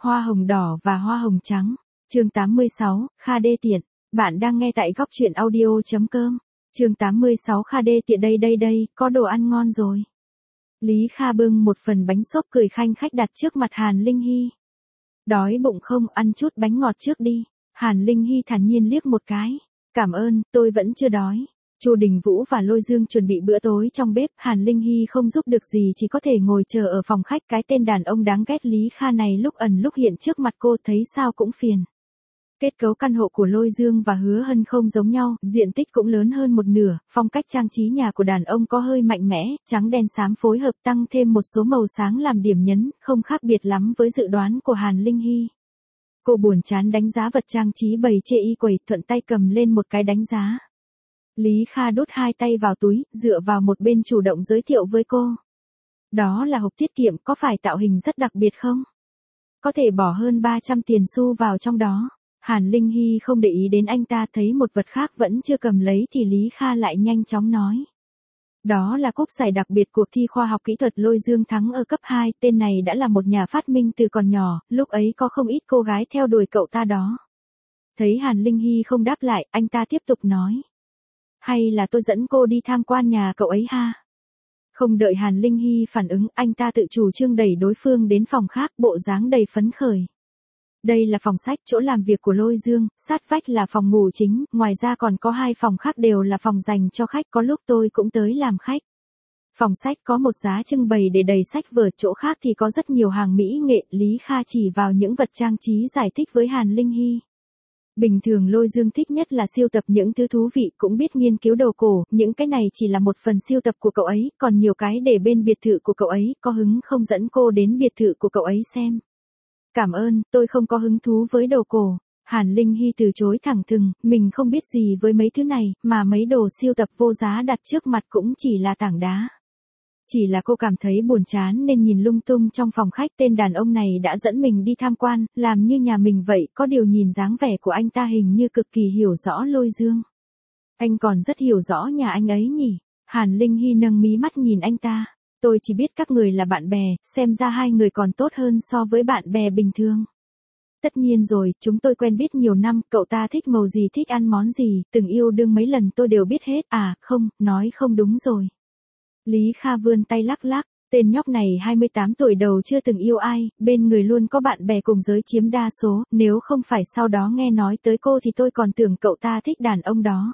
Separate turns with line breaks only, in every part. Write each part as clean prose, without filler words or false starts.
Hoa hồng đỏ và hoa hồng trắng. Chương 86, Kha đê tiện. Bạn đang nghe tại góc truyện audio.com. Chương 86 Kha đê tiện đây, có đồ ăn ngon rồi. Lý Kha bưng một phần bánh xốp cười khanh khách đặt trước mặt Hàn Linh Hy. Đói bụng không, ăn chút bánh ngọt trước đi. Hàn Linh Hy thản nhiên liếc một cái. Cảm ơn, tôi vẫn chưa đói. Chu Đình Vũ và Lôi Dương chuẩn bị bữa tối trong bếp, Hàn Linh Hy không giúp được gì, chỉ có thể ngồi chờ ở phòng khách. Cái tên đàn ông đáng ghét Lý Kha này lúc ẩn lúc hiện trước mặt cô, thấy sao cũng phiền. Kết cấu căn hộ của Lôi Dương và Hứa Hân không giống nhau, diện tích cũng lớn hơn một nửa, phong cách trang trí nhà của đàn ông có hơi mạnh mẽ, trắng đen xám phối hợp tăng thêm một số màu sáng làm điểm nhấn, không khác biệt lắm với dự đoán của Hàn Linh Hy. Cô buồn chán đánh giá vật trang trí bày chê y quầy, thuận tay cầm lên một cái đánh giá. Lý Kha đút hai tay vào túi, dựa vào một bên chủ động giới thiệu với cô. Đó là hộp tiết kiệm, có phải tạo hình rất đặc biệt không? Có thể bỏ hơn 300 tiền xu vào trong đó. Hàn Linh Hy không để ý đến anh ta, thấy một vật khác vẫn chưa cầm lấy thì Lý Kha lại nhanh chóng nói. Đó là cúp giải đặc biệt cuộc thi khoa học kỹ thuật Lôi Dương thắng ở cấp 2, tên này đã là một nhà phát minh từ còn nhỏ, lúc ấy có không ít cô gái theo đuổi cậu ta đó. Thấy Hàn Linh Hy không đáp lại, anh ta tiếp tục nói. Hay là tôi dẫn cô đi tham quan nhà cậu ấy ha? Không đợi Hàn Linh Hy phản ứng, anh ta tự chủ trương đẩy đối phương đến phòng khác, bộ dáng đầy phấn khởi. Đây là phòng sách, chỗ làm việc của Lôi Dương, sát vách là phòng ngủ chính, ngoài ra còn có 2 phòng khác đều là phòng dành cho khách, có lúc tôi cũng tới làm khách. Phòng sách có một giá trưng bày để đầy sách vở, chỗ khác thì có rất nhiều hàng mỹ nghệ. Lý Kha chỉ vào những vật trang trí giải thích với Hàn Linh Hy. Bình thường Lôi Dương thích nhất là sưu tập những thứ thú vị, cũng biết nghiên cứu đồ cổ, những cái này chỉ là một phần sưu tập của cậu ấy, còn nhiều cái để bên biệt thự của cậu ấy, có hứng không dẫn cô đến biệt thự của cậu ấy xem? Cảm ơn, tôi không có hứng thú với đồ cổ. Hàn Linh Hy từ chối thẳng thừng, mình không biết gì với mấy thứ này, mà mấy đồ sưu tập vô giá đặt trước mặt cũng chỉ là tảng đá. Chỉ là cô cảm thấy buồn chán nên nhìn lung tung trong phòng khách. Tên đàn ông này đã dẫn mình đi tham quan, làm như nhà mình vậy, có điều nhìn dáng vẻ của anh ta hình như cực kỳ hiểu rõ Lôi Dương. Anh còn rất hiểu rõ nhà anh ấy nhỉ? Hàn Linh Hy nâng mí mắt nhìn anh ta. Tôi chỉ biết các người là bạn bè, xem ra hai người còn tốt hơn so với bạn bè bình thường. Tất nhiên rồi, chúng tôi quen biết nhiều năm, cậu ta thích màu gì, thích ăn món gì, từng yêu đương mấy lần tôi đều biết hết. À, không, nói không đúng rồi. Lý Kha vươn tay lắc lắc, tên nhóc này 28 tuổi đầu chưa từng yêu ai, bên người luôn có bạn bè cùng giới chiếm đa số, nếu không phải sau đó nghe nói tới cô thì tôi còn tưởng cậu ta thích đàn ông đó.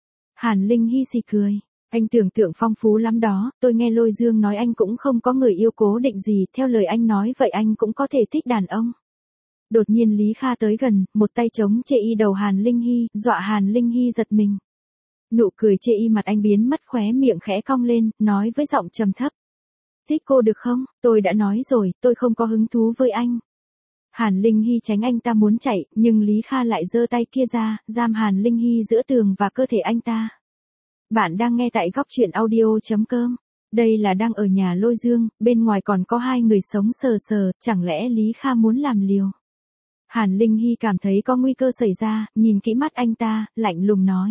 Hàn Linh Hy xì cười. Anh tưởng tượng phong phú lắm đó, tôi nghe Lôi Dương nói anh cũng không có người yêu cố định gì, theo lời anh nói vậy anh cũng có thể thích đàn ông. Đột nhiên Lý Kha tới gần, một tay chống chê y đầu Hàn Linh Hy, dọa Hàn Linh Hy giật mình. Nụ cười chê y mặt anh biến mất, khóe miệng khẽ cong lên, nói với giọng trầm thấp. Thích cô được không, tôi đã nói rồi, tôi không có hứng thú với anh. Hàn Linh Hy tránh anh ta muốn chạy, nhưng Lý Kha lại giơ tay kia ra, giam Hàn Linh Hy giữa tường và cơ thể anh ta. Bạn đang nghe tại góc truyện audio.com. Đây là đang ở nhà Lôi Dương, bên ngoài còn có 2 người sống sờ sờ, chẳng lẽ Lý Kha muốn làm liều? Hàn Linh Hy cảm thấy có nguy cơ xảy ra, nhìn kỹ mắt anh ta, lạnh lùng nói.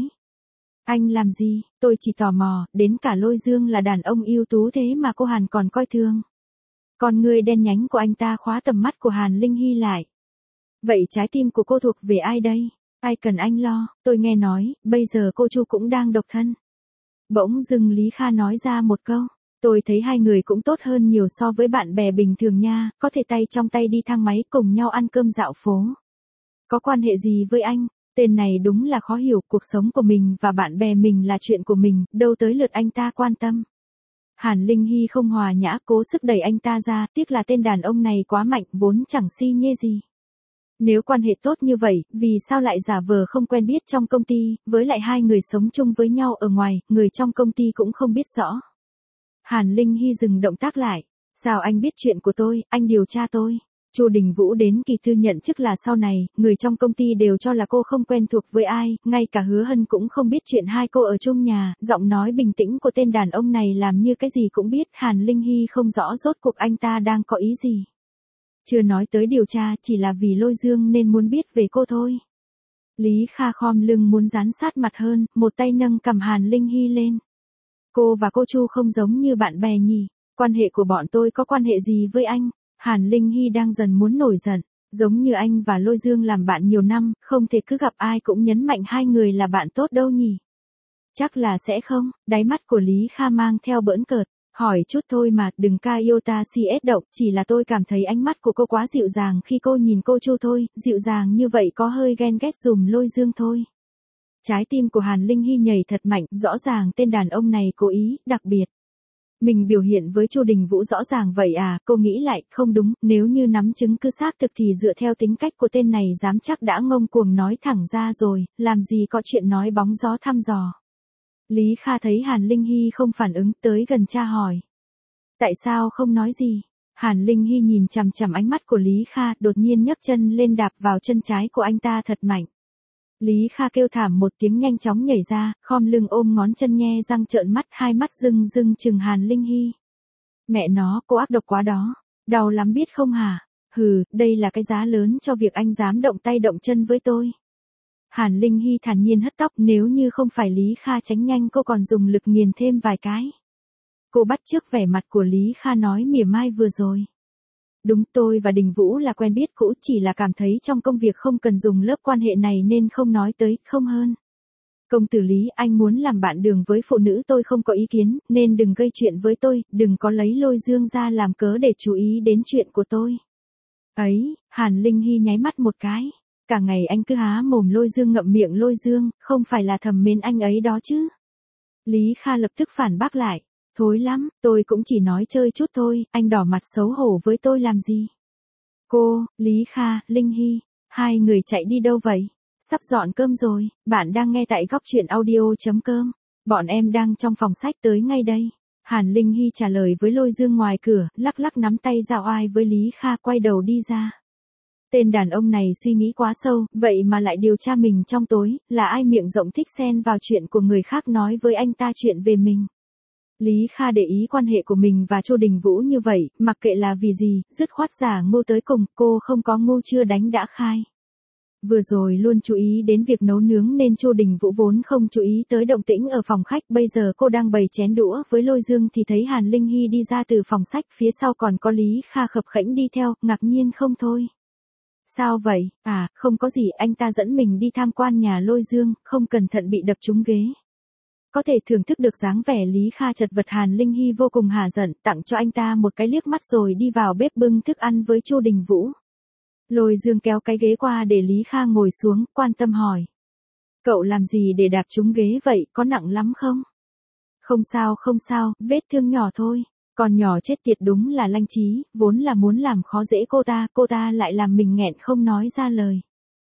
Anh làm gì, tôi chỉ tò mò, đến cả Lôi Dương là đàn ông ưu tú thế mà cô Hàn còn coi thường. Con người đen nhánh của anh ta khóa tầm mắt của Hàn Linh Hy lại. Vậy trái tim của cô thuộc về ai đây? Ai cần anh lo, tôi nghe nói, bây giờ cô Chu cũng đang độc thân. Bỗng dưng Lý Kha nói ra một câu, tôi thấy hai người cũng tốt hơn nhiều so với bạn bè bình thường nha, có thể tay trong tay đi thang máy cùng nhau ăn cơm dạo phố. Có quan hệ gì với anh? Tên này đúng là khó hiểu, cuộc sống của mình và bạn bè mình là chuyện của mình, đâu tới lượt anh ta quan tâm. Hàn Linh Hy không hòa nhã, cố sức đẩy anh ta ra, tiếc là tên đàn ông này quá mạnh, vốn chẳng si nhê gì. Nếu quan hệ tốt như vậy, vì sao lại giả vờ không quen biết trong công ty, với lại 2 người sống chung với nhau ở ngoài, người trong công ty cũng không biết rõ. Hàn Linh Hy dừng động tác lại. Sao anh biết chuyện của tôi, anh điều tra tôi. Chu Đình Vũ đến kỳ thư nhận chức là sau này, người trong công ty đều cho là cô không quen thuộc với ai, ngay cả Hứa Hân cũng không biết chuyện hai cô ở chung nhà, giọng nói bình tĩnh của tên đàn ông này làm như cái gì cũng biết. Hàn Linh Hy không rõ rốt cuộc anh ta đang có ý gì. Chưa nói tới điều tra, chỉ là vì Lôi Dương nên muốn biết về cô thôi. Lý Kha khom lưng muốn dán sát mặt hơn, một tay nâng cầm Hàn Linh Hy lên. Cô và cô Chu không giống như bạn bè nhỉ, quan hệ của bọn tôi có quan hệ gì với anh? Hàn Linh Hy đang dần muốn nổi giận, Giống như anh và Lôi Dương làm bạn nhiều năm, không thể cứ gặp ai cũng nhấn mạnh hai người là bạn tốt đâu nhỉ. Chắc là sẽ không, đáy mắt của Lý Kha mang theo bỡn cợt. Hỏi chút thôi mà, đừng ca yêu ta CS động, chỉ là tôi cảm thấy ánh mắt của cô quá dịu dàng khi cô nhìn cô Chu thôi, dịu dàng như vậy có hơi ghen ghét dùm Lôi Dương thôi. Trái tim của Hàn Linh Hy nhảy thật mạnh, rõ ràng tên đàn ông này cố ý, đặc biệt. Mình biểu hiện với Chu Đình Vũ rõ ràng vậy à, cô nghĩ lại, không đúng, nếu như nắm chứng cứ xác thực thì dựa theo tính cách của tên này dám chắc đã ngông cuồng nói thẳng ra rồi, làm gì có chuyện nói bóng gió thăm dò. Lý Kha thấy Hàn Linh Hy không phản ứng, tới gần tra hỏi. Tại sao không nói gì? Hàn Linh Hy nhìn chằm chằm ánh mắt của Lý Kha, đột nhiên nhấc chân lên đạp vào chân trái của anh ta thật mạnh. Lý Kha kêu thảm một tiếng nhanh chóng nhảy ra, khom lưng ôm ngón chân nhe răng trợn mắt, hai mắt rưng rưng chừng Hàn Linh Hy. Mẹ nó, cô ác độc quá đó. Đau lắm biết không hả? Hừ, đây là cái giá lớn cho việc anh dám động tay động chân với tôi. Hàn Linh Hy thản nhiên hất tóc, nếu như không phải Lý Kha tránh nhanh cô còn dùng lực nghiền thêm vài cái. Cô bắt chước vẻ mặt của Lý Kha nói mỉa mai vừa rồi. Đúng, tôi và Đình Vũ là quen biết cũ, chỉ là cảm thấy trong công việc không cần dùng lớp quan hệ này nên không nói tới, không hơn. Công tử Lý, anh muốn làm bạn đường với phụ nữ tôi không có ý kiến, nên đừng gây chuyện với tôi, đừng có lấy Lôi Dương ra làm cớ để chú ý đến chuyện của tôi. Ấy, Hàn Linh Hy nháy mắt một cái. Cả ngày anh cứ há mồm Lôi Dương ngậm miệng Lôi Dương, không phải là thầm mến anh ấy đó chứ. Lý Kha lập tức phản bác lại. Thối lắm, tôi cũng chỉ nói chơi chút thôi, anh đỏ mặt xấu hổ với tôi làm gì? Cô, Lý Kha, Linh Hy, hai người chạy đi đâu vậy? Sắp dọn cơm rồi, bạn đang nghe tại góc truyện audio.com. Bọn em đang trong phòng sách tới ngay đây. Hàn Linh Hy trả lời với Lôi Dương ngoài cửa, lắc lắc nắm tay giao oai với Lý Kha quay đầu đi ra. Tên đàn ông này suy nghĩ quá sâu, vậy mà lại điều tra mình trong tối, là ai miệng rộng thích xen vào chuyện của người khác nói với anh ta chuyện về mình. Lý Kha để ý quan hệ của mình và Chu Đình Vũ như vậy, mặc kệ là vì gì, dứt khoát giả ngu tới cùng, cô không có ngu chưa đánh đã khai. Vừa rồi luôn chú ý đến việc nấu nướng nên Chu Đình Vũ vốn không chú ý tới động tĩnh ở phòng khách, bây giờ cô đang bày chén đũa với Lôi Dương thì thấy Hàn Linh Hy đi ra từ phòng sách, phía sau còn có Lý Kha khập khẽnh đi theo, ngạc nhiên không thôi. Sao vậy? À, không có gì, anh ta dẫn mình đi tham quan nhà Lôi Dương, không cẩn thận bị đập trúng ghế. Có thể thưởng thức được dáng vẻ Lý Kha chật vật, Hàn Linh Hy vô cùng hả giận, tặng cho anh ta một cái liếc mắt rồi đi vào bếp bưng thức ăn với Chu Đình Vũ. Lôi Dương kéo cái ghế qua để Lý Kha ngồi xuống, quan tâm hỏi. Cậu làm gì để đạp trúng ghế vậy, có nặng lắm không? Không sao, vết thương nhỏ thôi. Còn nhỏ chết tiệt đúng là lanh trí, vốn là muốn làm khó dễ cô ta lại làm mình nghẹn không nói ra lời.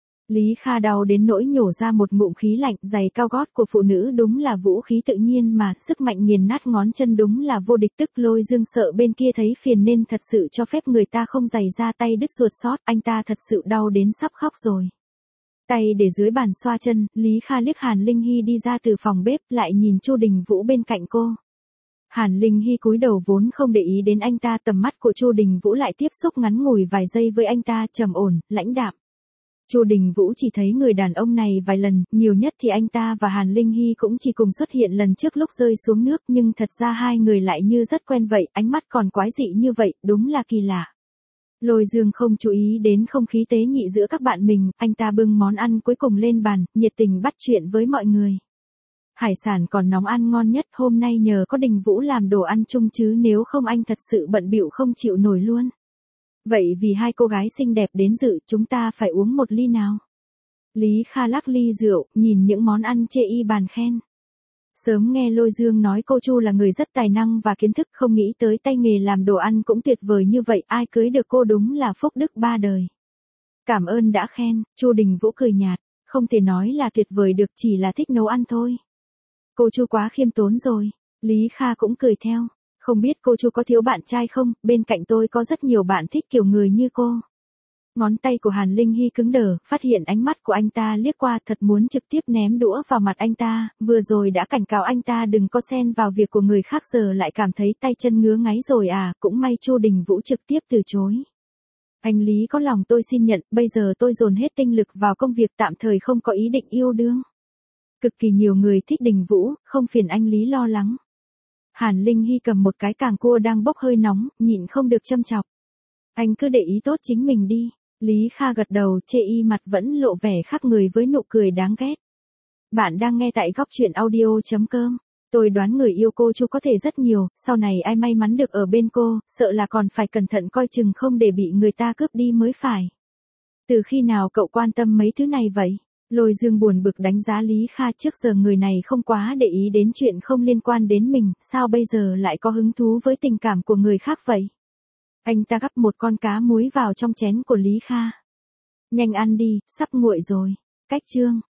Lý Kha đau đến nỗi nhổ ra một ngụm khí lạnh, giày cao gót của phụ nữ đúng là vũ khí tự nhiên mà, sức mạnh nghiền nát ngón chân đúng là vô địch. Tức Lôi Dương sợ bên kia thấy phiền nên thật sự cho phép người ta không giày ra, tay đứt ruột sót, anh ta thật sự đau đến sắp khóc rồi. Tay để dưới bàn xoa chân, Lý Kha liếc Hàn Linh Hy đi ra từ phòng bếp, lại nhìn Chu Đình Vũ bên cạnh cô. Hàn Linh Hy cúi đầu vốn không để ý đến anh ta, tầm mắt của Chu Đình Vũ lại tiếp xúc ngắn ngủi vài giây với anh ta, trầm ổn, lãnh đạm. Chu Đình Vũ chỉ thấy người đàn ông này vài lần, nhiều nhất thì anh ta và Hàn Linh Hy cũng chỉ cùng xuất hiện lần trước lúc rơi xuống nước, nhưng thật ra hai người lại như rất quen vậy, ánh mắt còn quái dị như vậy, đúng là kỳ lạ. Lôi Dương không chú ý đến không khí tế nhị giữa các bạn mình, anh ta bưng món ăn cuối cùng lên bàn, nhiệt tình bắt chuyện với mọi người. Hải sản còn nóng ăn ngon nhất, hôm nay nhờ có Đình Vũ làm đồ ăn chung chứ nếu không anh thật sự bận bịu không chịu nổi luôn. Vậy vì hai cô gái xinh đẹp đến dự, chúng ta phải uống một ly nào? Lý Kha lắc ly rượu, nhìn những món ăn chê y bàn khen. Sớm nghe Lôi Dương nói cô Chu là người rất tài năng và kiến thức, không nghĩ tới tay nghề làm đồ ăn cũng tuyệt vời như vậy, ai cưới được cô đúng là phúc đức ba đời. Cảm ơn đã khen, Chu Đình Vũ cười nhạt, không thể nói là tuyệt vời được, chỉ là thích nấu ăn thôi. Cô Chu quá khiêm tốn rồi, Lý Kha cũng cười theo. Không biết cô Chu có thiếu bạn trai không, bên cạnh tôi có rất nhiều bạn thích kiểu người như cô. Ngón tay của Hàn Linh Hy cứng đờ, phát hiện ánh mắt của anh ta liếc qua, thật muốn trực tiếp ném đũa vào mặt anh ta, vừa rồi đã cảnh cáo anh ta đừng có xen vào việc của người khác giờ lại cảm thấy tay chân ngứa ngáy rồi à, cũng may Chu Đình Vũ trực tiếp từ chối. Anh Lý có lòng tôi xin nhận, bây giờ tôi dồn hết tinh lực vào công việc, tạm thời không có ý định yêu đương. Cực kỳ nhiều người thích Đình Vũ, không phiền anh Lý lo lắng. Hàn Linh Hy cầm một cái càng cua đang bốc hơi nóng, nhịn không được châm chọc. Anh cứ để ý tốt chính mình đi. Lý Kha gật đầu, chê y mặt vẫn lộ vẻ khác người với nụ cười đáng ghét. Bạn đang nghe tại góc chuyện audio.com. Tôi đoán người yêu cô Chu có thể rất nhiều, sau này ai may mắn được ở bên cô, sợ là còn phải cẩn thận coi chừng không để bị người ta cướp đi mới phải. Từ khi nào cậu quan tâm mấy thứ này vậy? Lôi Dương buồn bực đánh giá Lý Kha, trước giờ người này không quá để ý đến chuyện không liên quan đến mình, sao bây giờ lại có hứng thú với tình cảm của người khác vậy? Anh ta gắp một con cá muối vào trong chén của Lý Kha. Nhanh ăn đi, sắp nguội rồi. Cách chương.